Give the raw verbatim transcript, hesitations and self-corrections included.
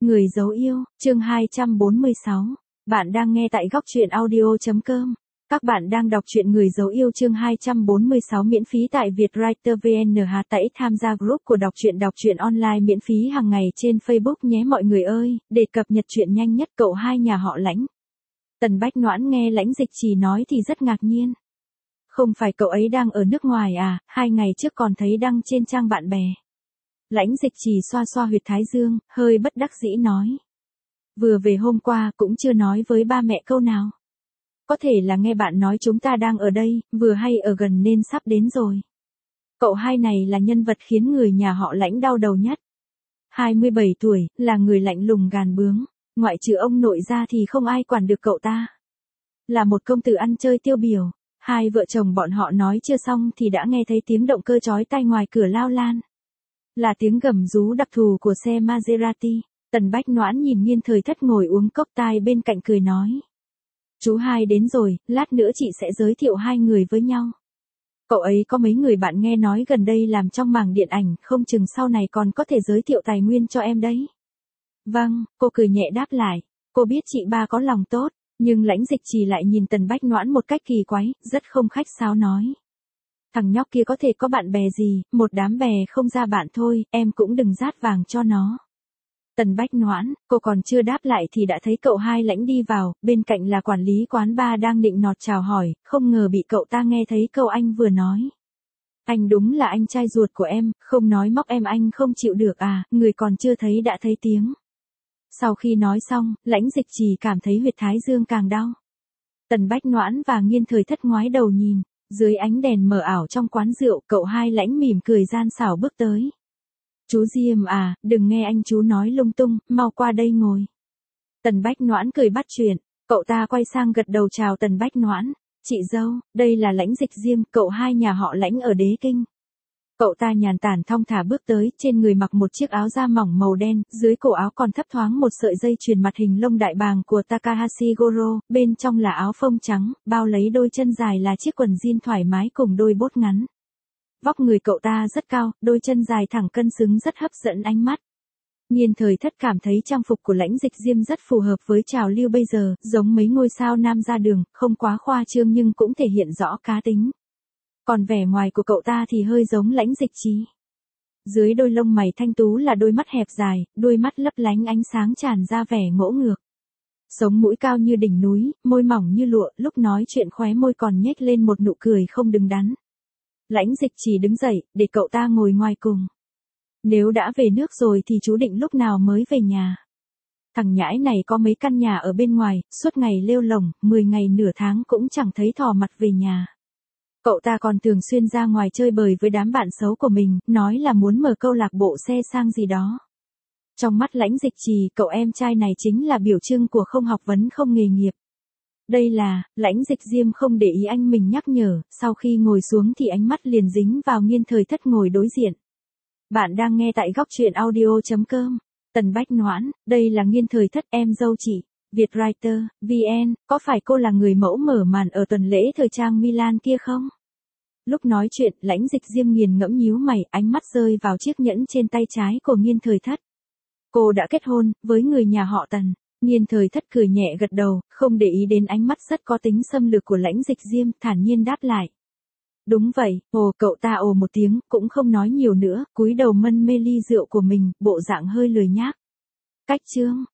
Người dấu yêu, chương hai trăm bốn mươi sáu. Bạn đang nghe tại góc truyện audio.com. Các bạn đang đọc truyện Người dấu yêu chương hai trăm bốn mươi sáu miễn phí tại Vietwriter vê en hát tẩy tham gia group của đọc truyện đọc truyện online miễn phí hàng ngày trên Facebook nhé mọi người ơi, để cập nhật truyện nhanh nhất cậu hai nhà họ Lãnh. Tần Bách Noãn nghe Lãnh Dịch Trì nói thì rất ngạc nhiên. Không phải cậu ấy đang ở nước ngoài à, hai ngày trước còn thấy đăng trên trang bạn bè. Lãnh Dịch Trì xoa xoa huyệt thái dương, hơi bất đắc dĩ nói. Vừa về hôm qua cũng chưa nói với ba mẹ câu nào. Có thể là nghe bạn nói chúng ta đang ở đây, vừa hay ở gần nên sắp đến rồi. Cậu hai này là nhân vật khiến người nhà họ Lãnh đau đầu nhất. hai mươi bảy tuổi, là người lạnh lùng gàn bướng, ngoại trừ ông nội ra thì không ai quản được cậu ta. Là một công tử ăn chơi tiêu biểu, hai vợ chồng bọn họ nói chưa xong thì đã nghe thấy tiếng động cơ chói tai ngoài cửa lao lan. Là tiếng gầm rú đặc thù của xe Maserati. Tần Bách Noãn nhìn Nghiên Thời Thất ngồi uống cốc tai bên cạnh cười nói. Chú hai đến rồi, lát nữa chị sẽ giới thiệu hai người với nhau. Cậu ấy có mấy người bạn nghe nói gần đây làm trong mảng điện ảnh, không chừng sau này còn có thể giới thiệu tài nguyên cho em đấy. Vâng, cô cười nhẹ đáp lại. Cô biết chị ba có lòng tốt, nhưng Lãnh Dịch Trì lại nhìn Tần Bách Noãn một cách kỳ quái, rất không khách sáo nói. Thằng nhóc kia có thể có bạn bè gì, một đám bè không ra bạn thôi, em cũng đừng rát vàng cho nó. Tần Bách Noãn, cô còn chưa đáp lại thì đã thấy cậu hai Lãnh đi vào, bên cạnh là quản lý quán bar đang định nọt chào hỏi, không ngờ bị cậu ta nghe thấy câu anh vừa nói. Anh đúng là anh trai ruột của em, không nói móc em anh không chịu được à, người còn chưa thấy đã thấy tiếng. Sau khi nói xong, Lãnh Dịch Trì cảm thấy huyệt thái dương càng đau. Tần Bách Noãn và Nghiên Thời Thất ngoái đầu nhìn. Dưới ánh đèn mờ ảo trong quán rượu, cậu hai Lãnh mỉm cười gian xảo bước tới. Chú Diêm à, đừng nghe anh chú nói lung tung, mau qua đây ngồi. Tần Bách Noãn cười bắt chuyện, cậu ta quay sang gật đầu chào Tần Bách Noãn. Chị dâu, đây là Lãnh Dịch Diêm, cậu hai nhà họ Lãnh ở Đế Kinh. Cậu ta nhàn tản thong thả bước tới, trên người mặc một chiếc áo da mỏng màu đen, dưới cổ áo còn thấp thoáng một sợi dây chuyền mặt hình lông đại bàng của Takahashi Goro, bên trong là áo phông trắng, bao lấy đôi chân dài là chiếc quần jean thoải mái cùng đôi bốt ngắn. Vóc người cậu ta rất cao, đôi chân dài thẳng cân xứng rất hấp dẫn ánh mắt. Nghiên Thời Thất cảm thấy trang phục của Lãnh Dịch Diêm rất phù hợp với trào lưu bây giờ, giống mấy ngôi sao nam ra đường, không quá khoa trương nhưng cũng thể hiện rõ cá tính. Còn vẻ ngoài của cậu ta thì hơi giống Lãnh Dịch Trì. Dưới đôi lông mày thanh tú là đôi mắt hẹp dài, đôi mắt lấp lánh ánh sáng tràn ra vẻ ngỗ ngược. Sống mũi cao như đỉnh núi, môi mỏng như lụa, lúc nói chuyện khóe môi còn nhếch lên một nụ cười không đứng đắn. Lãnh Dịch Trì đứng dậy, để cậu ta ngồi ngoài cùng. Nếu đã về nước rồi thì chú định lúc nào mới về nhà. Thằng nhãi này có mấy căn nhà ở bên ngoài, suốt ngày lêu lổng, mười ngày nửa tháng cũng chẳng thấy thò mặt về nhà. Cậu ta còn thường xuyên ra ngoài chơi bời với đám bạn xấu của mình, nói là muốn mở câu lạc bộ xe sang gì đó. Trong mắt Lãnh Dịch Trì, cậu em trai này chính là biểu trưng của không học vấn không nghề nghiệp. Đây là, Lãnh Dịch Diêm không để ý anh mình nhắc nhở, sau khi ngồi xuống thì ánh mắt liền dính vào Nghiên Thời Thất ngồi đối diện. Bạn đang nghe tại góc truyện audio.com. Tần Bách Noãn, đây là Nghiên Thời Thất, em dâu chị. Vietwriter, vê en, có phải cô là người mẫu mở màn ở tuần lễ thời trang Milan kia không? Lúc nói chuyện, Lãnh Dịch Diêm nghiền ngẫm nhíu mày, ánh mắt rơi vào chiếc nhẫn trên tay trái của Nghiên Thời Thất. Cô đã kết hôn, với người nhà họ Tần. Nghiên Thời Thất cười nhẹ gật đầu, không để ý đến ánh mắt rất có tính xâm lược của Lãnh Dịch Diêm, thản nhiên đáp lại. Đúng vậy, ồ cậu ta ồ một tiếng, cũng không nói nhiều nữa, cúi đầu mân mê ly rượu của mình, bộ dạng hơi lười nhác. Cách chương,